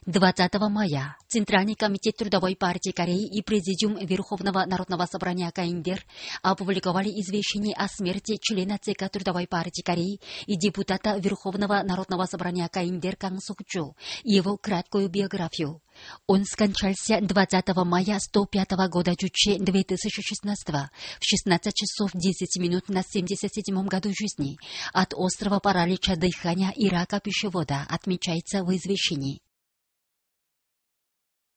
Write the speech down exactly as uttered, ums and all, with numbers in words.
двадцатого мая Центральный комитет Трудовой партии Кореи и Президиум Верховного народного собрания КНДР опубликовали извещение о смерти члена ЦК Трудовой партии Кореи и депутата Верховного народного собрания КНДР Кang Suk-ju и его краткую биографию. Он скончался двадцатого мая сто пятого года Чуче две тысячи шестнадцатого в шестнадцать часов десять минут на семьдесят седьмом году жизни от острого паралича дыхания и рака пищевода, отмечается в извещении.